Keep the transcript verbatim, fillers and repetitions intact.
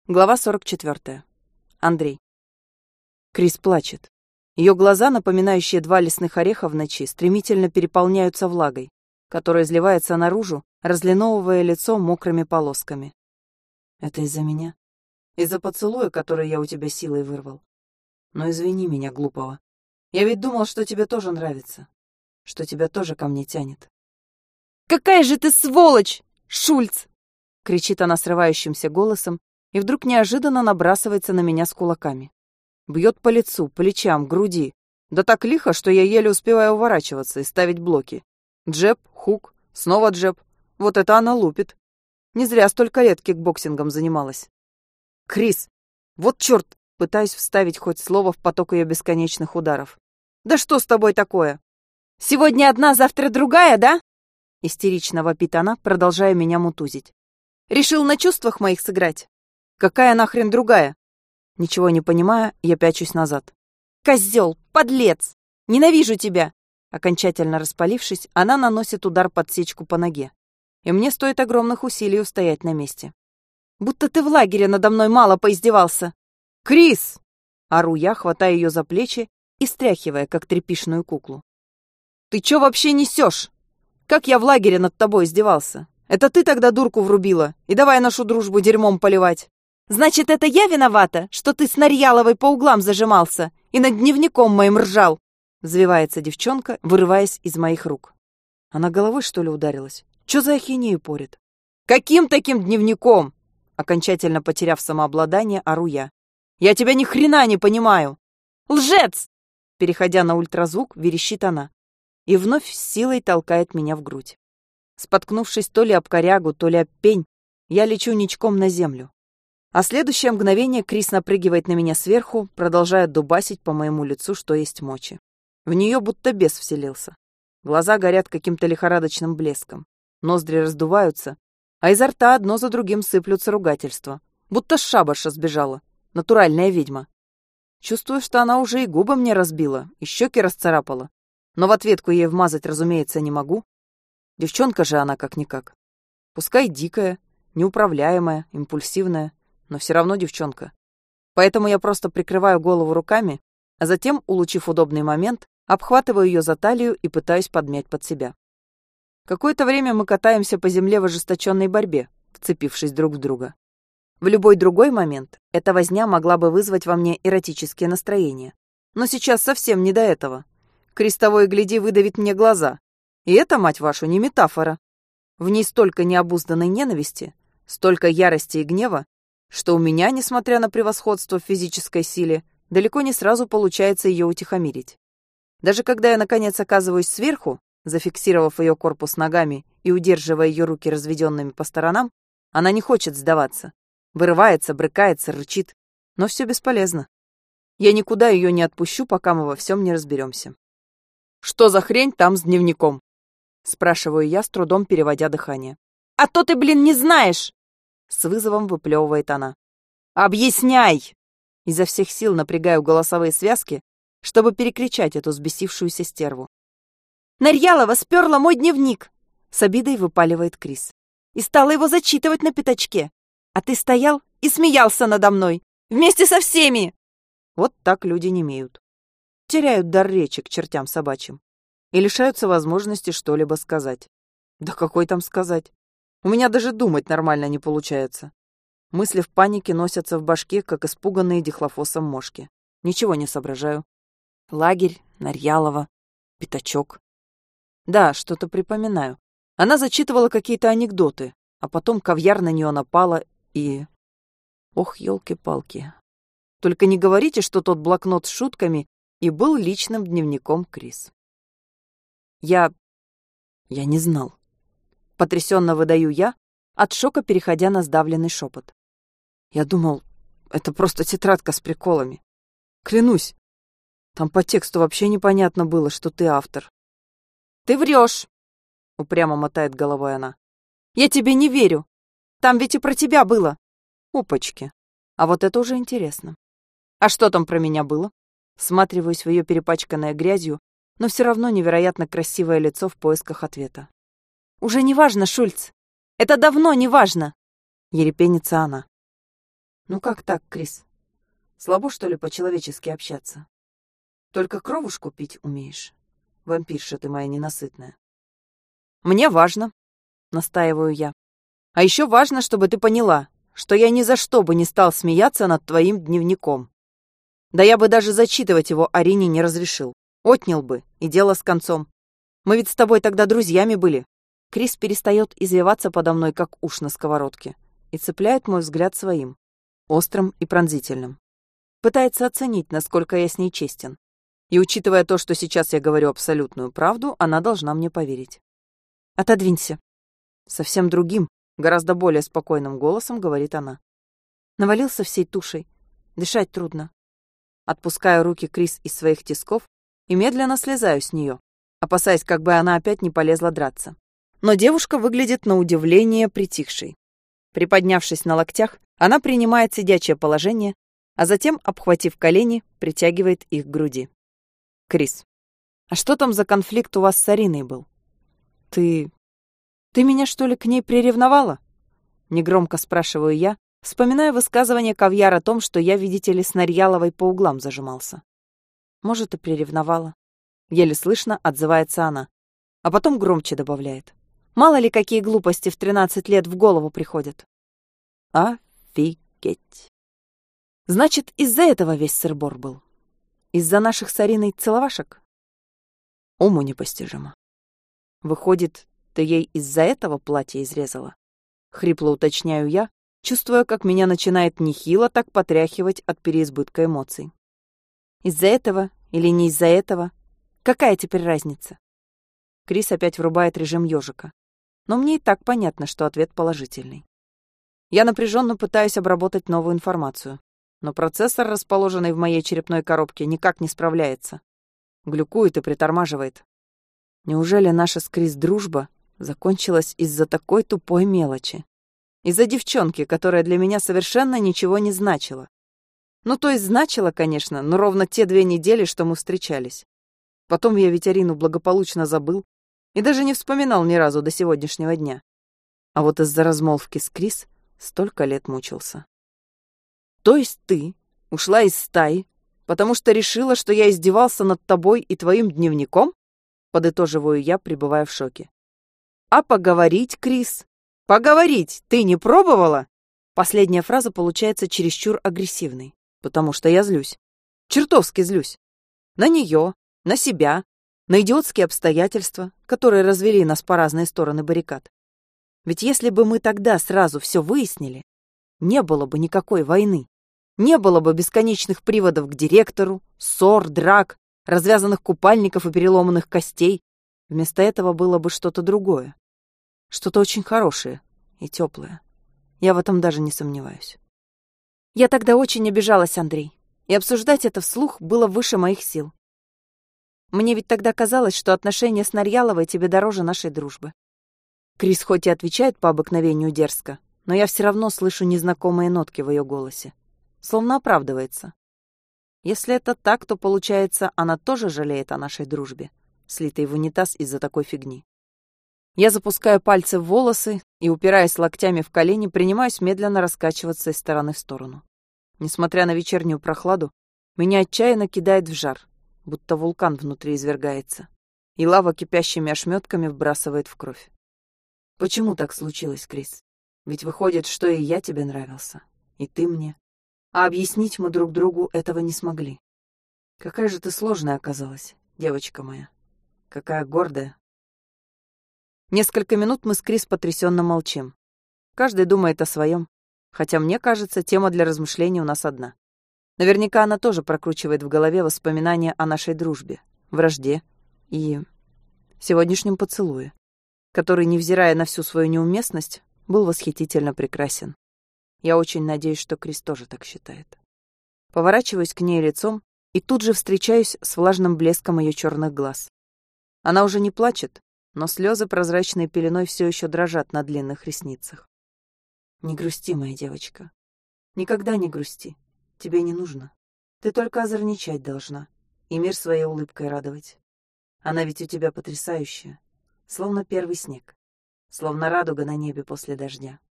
Глава сорок четвёртая. Андрей. Крис плачет. Ее глаза, напоминающие два лесных ореха в ночи, стремительно переполняются влагой, которая изливается наружу, разлиновывая лицо мокрыми полосками. Это из-за меня? Из-за поцелуя, который я у тебя силой вырвал? Но извини меня, глупого. Я ведь думал, что тебе тоже нравится, что тебя тоже ко мне тянет. «Какая же ты сволочь, Шульц!» — кричит она срывающимся голосом, и вдруг неожиданно набрасывается на меня с кулаками. Бьет по лицу, плечам, груди. Да так лихо, что я еле успеваю уворачиваться и ставить блоки. Джеб, хук, снова джеб. Вот это она лупит. Не зря столько лет кикбоксингом занималась. Крис, вот черт, пытаюсь вставить хоть слово в поток ее бесконечных ударов. Да что с тобой такое? Сегодня одна, завтра другая, да? Истерично вопит она, продолжая меня мутузить. Решил на чувствах моих сыграть? Какая нахрен другая? Ничего не понимая, я пячусь назад. Козел, подлец! Ненавижу тебя! Окончательно распалившись, она наносит удар подсечку по ноге. И мне стоит огромных усилий устоять на месте. Будто ты в лагере надо мной мало поиздевался. «Крис!» — ору я, хватая ее за плечи и стряхивая, как тряпичную куклу. «Ты чё вообще несешь? Как я в лагере над тобой издевался? Это ты тогда дурку врубила, и давай нашу дружбу дерьмом поливать». «Значит, это я виновата, что ты с Нарьяловой по углам зажимался и над дневником моим ржал?» Взвивается девчонка, вырываясь из моих рук. Она головой, что ли, ударилась? Чё за ахинею порит? «Каким таким дневником?» Окончательно потеряв самообладание, ору я. «Я тебя ни хрена не понимаю!» «Лжец!» Переходя на ультразвук, верещит она. И вновь с силой толкает меня в грудь. Споткнувшись то ли об корягу, то ли об пень, я лечу ничком на землю. А следующее мгновение Крис напрыгивает на меня сверху, продолжая дубасить по моему лицу, что есть мочи. В нее будто бес вселился. Глаза горят каким-то лихорадочным блеском. Ноздри раздуваются, а изо рта одно за другим сыплются ругательства. Будто с шабаша сбежала. Натуральная ведьма. Чувствую, что она уже и губы мне разбила, и щеки расцарапала. Но в ответку ей вмазать, разумеется, не могу. Девчонка же она как-никак. Пускай дикая, неуправляемая, импульсивная, но все равно девчонка. Поэтому я просто прикрываю голову руками, а затем, улучив удобный момент, обхватываю ее за талию и пытаюсь подмять под себя. Какое-то время мы катаемся по земле в ожесточенной борьбе, вцепившись друг в друга. В любой другой момент эта возня могла бы вызвать во мне эротические настроения. Но сейчас совсем не до этого. Крис того и гляди выдавит мне глаза. И это, мать вашу, не метафора. В ней столько необузданной ненависти, столько ярости и гнева, что у меня, несмотря на превосходство в физической силе, далеко не сразу получается ее утихомирить. Даже когда я, наконец, оказываюсь сверху, зафиксировав ее корпус ногами и удерживая ее руки разведенными по сторонам, она не хочет сдаваться. Вырывается, брыкается, рычит. Но все бесполезно. Я никуда ее не отпущу, пока мы во всем не разберемся. «Что за хрень там с дневником?» Спрашиваю я, с трудом переводя дыхание. «А то ты, блин, не знаешь!» С вызовом выплевывает она. «Объясняй!» Изо всех сил напрягаю голосовые связки, чтобы перекричать эту взбесившуюся стерву. «Нарьялова сперла мой дневник!» С обидой выпаливает Крис. «И стала его зачитывать на пятачке. А ты стоял и смеялся надо мной. Вместе со всеми!» Вот так люди немеют. Теряют дар речи к чертям собачьим. И лишаются возможности что-либо сказать. Да какой там сказать? У меня даже думать нормально не получается. Мысли в панике носятся в башке, как испуганные дихлофосом мошки. Ничего не соображаю. Лагерь, Нарьялова, пятачок. Да, что-то припоминаю. Она зачитывала какие-то анекдоты, а потом ковьяр на нее напала и... Ох, елки-палки. Только не говорите, что тот блокнот с шутками и был личным дневником Крис. Я... я не знал. Потрясенно выдаю я, от шока переходя на сдавленный шепот. Я думал, это просто тетрадка с приколами. Клянусь, там по тексту вообще непонятно было, что ты автор. «Ты врешь!» — упрямо мотает головой она. «Я тебе не верю. Там ведь и про тебя было». Опачки. А вот это уже интересно. А что там про меня было? Всматриваюсь в ее перепачканное грязью, но все равно невероятно красивое лицо в поисках ответа. «Уже не важно, Шульц. Это давно не важно!» Ерепенится она. Ну как так, Крис? Слабо, что ли, по-человечески общаться? Только кровушку пить умеешь? Вампирша ты моя ненасытная. Мне важно, настаиваю я. А еще важно, чтобы ты поняла, что я ни за что бы не стал смеяться над твоим дневником. Да я бы даже зачитывать его Арине не разрешил. Отнял бы, и дело с концом. Мы ведь с тобой тогда друзьями были. Крис перестает извиваться подо мной, как уж на сковородке, и цепляет мой взгляд своим, острым и пронзительным. Пытается оценить, насколько я с ней честен. И учитывая то, что сейчас я говорю абсолютную правду, она должна мне поверить. «Отодвинься». Совсем другим, гораздо более спокойным голосом говорит она. Навалился всей тушей. Дышать трудно. Отпускаю руки Крис из своих тисков и медленно слезаю с нее, опасаясь, как бы она опять не полезла драться. Но девушка выглядит на удивление притихшей. Приподнявшись на локтях, она принимает сидячее положение, а затем, обхватив колени, притягивает их к груди. «Крис, а что там за конфликт у вас с Ариной был? Ты... ты меня, что ли, к ней приревновала?» Негромко спрашиваю я, вспоминая высказывание Кавьяр о том, что я, видите ли, с Нарьяловой по углам зажимался. «Может, и приревновала». Еле слышно отзывается она, а потом громче добавляет. «Мало ли, какие глупости в тринадцать лет в голову приходят». Офигеть. Значит, из-за этого весь сыр-бор был. Из-за наших с Ариной целовашек? Уму непостижимо. Выходит, ты ей из-за этого платье изрезала? Хрипло уточняю я, чувствуя, как меня начинает нехило так потряхивать от переизбытка эмоций. Из-за этого или не из-за этого? Какая теперь разница? Крис опять врубает режим ежика. Но мне и так понятно, что ответ положительный. Я напряженно пытаюсь обработать новую информацию, но процессор, расположенный в моей черепной коробке, никак не справляется. Глюкует и притормаживает. Неужели наша с Крис дружба закончилась из-за такой тупой мелочи? Из-за девчонки, которая для меня совершенно ничего не значила. Ну, то есть значила, конечно, но ровно те две недели, что мы встречались. Потом я ведь Арину благополучно забыл и даже не вспоминал ни разу до сегодняшнего дня. А вот из-за размолвки с Крис столько лет мучился. То есть ты ушла из стаи, потому что решила, что я издевался над тобой и твоим дневником? Подытоживаю я, пребывая в шоке. А поговорить, Крис? Поговорить ты не пробовала? Последняя фраза получается чересчур агрессивной, потому что я злюсь. Чертовски злюсь. На нее, на себя, на идиотские обстоятельства, которые развели нас по разные стороны баррикад. Ведь если бы мы тогда сразу все выяснили, не было бы никакой войны. Не было бы бесконечных приводов к директору, ссор, драк, развязанных купальников и переломанных костей. Вместо этого было бы что-то другое. Что-то очень хорошее и теплое. Я в этом даже не сомневаюсь. Я тогда очень обижалась, Андрей, и обсуждать это вслух было выше моих сил. Мне ведь тогда казалось, что отношения с Нарьяловой тебе дороже нашей дружбы. Крис хоть и отвечает по обыкновению дерзко, но я все равно слышу незнакомые нотки в ее голосе. Словно оправдывается. Если это так, то, получается, она тоже жалеет о нашей дружбе, слитой в унитаз из-за такой фигни. Я запускаю пальцы в волосы и, упираясь локтями в колени, принимаюсь медленно раскачиваться из стороны в сторону. Несмотря на вечернюю прохладу, меня отчаянно кидает в жар, будто вулкан внутри извергается, и лава кипящими ошметками вбрасывает в кровь. Почему так случилось, Крис? Ведь выходит, что и я тебе нравился, и ты мне. А объяснить мы друг другу этого не смогли. Какая же ты сложная оказалась, девочка моя. Какая гордая. Несколько минут мы с Крис потрясенно молчим. Каждый думает о своем, хотя мне кажется, тема для размышлений у нас одна. Наверняка она тоже прокручивает в голове воспоминания о нашей дружбе, вражде и сегодняшнем поцелуе, который, невзирая на всю свою неуместность, был восхитительно прекрасен. Я очень надеюсь, что Крис тоже так считает. Поворачиваюсь к ней лицом и тут же встречаюсь с влажным блеском ее черных глаз. Она уже не плачет, но слезы прозрачной пеленой все еще дрожат на длинных ресницах. Не грусти, моя девочка. Никогда не грусти. Тебе не нужно. Ты только озорничать должна и мир своей улыбкой радовать. Она ведь у тебя потрясающая, словно первый снег, словно радуга на небе после дождя.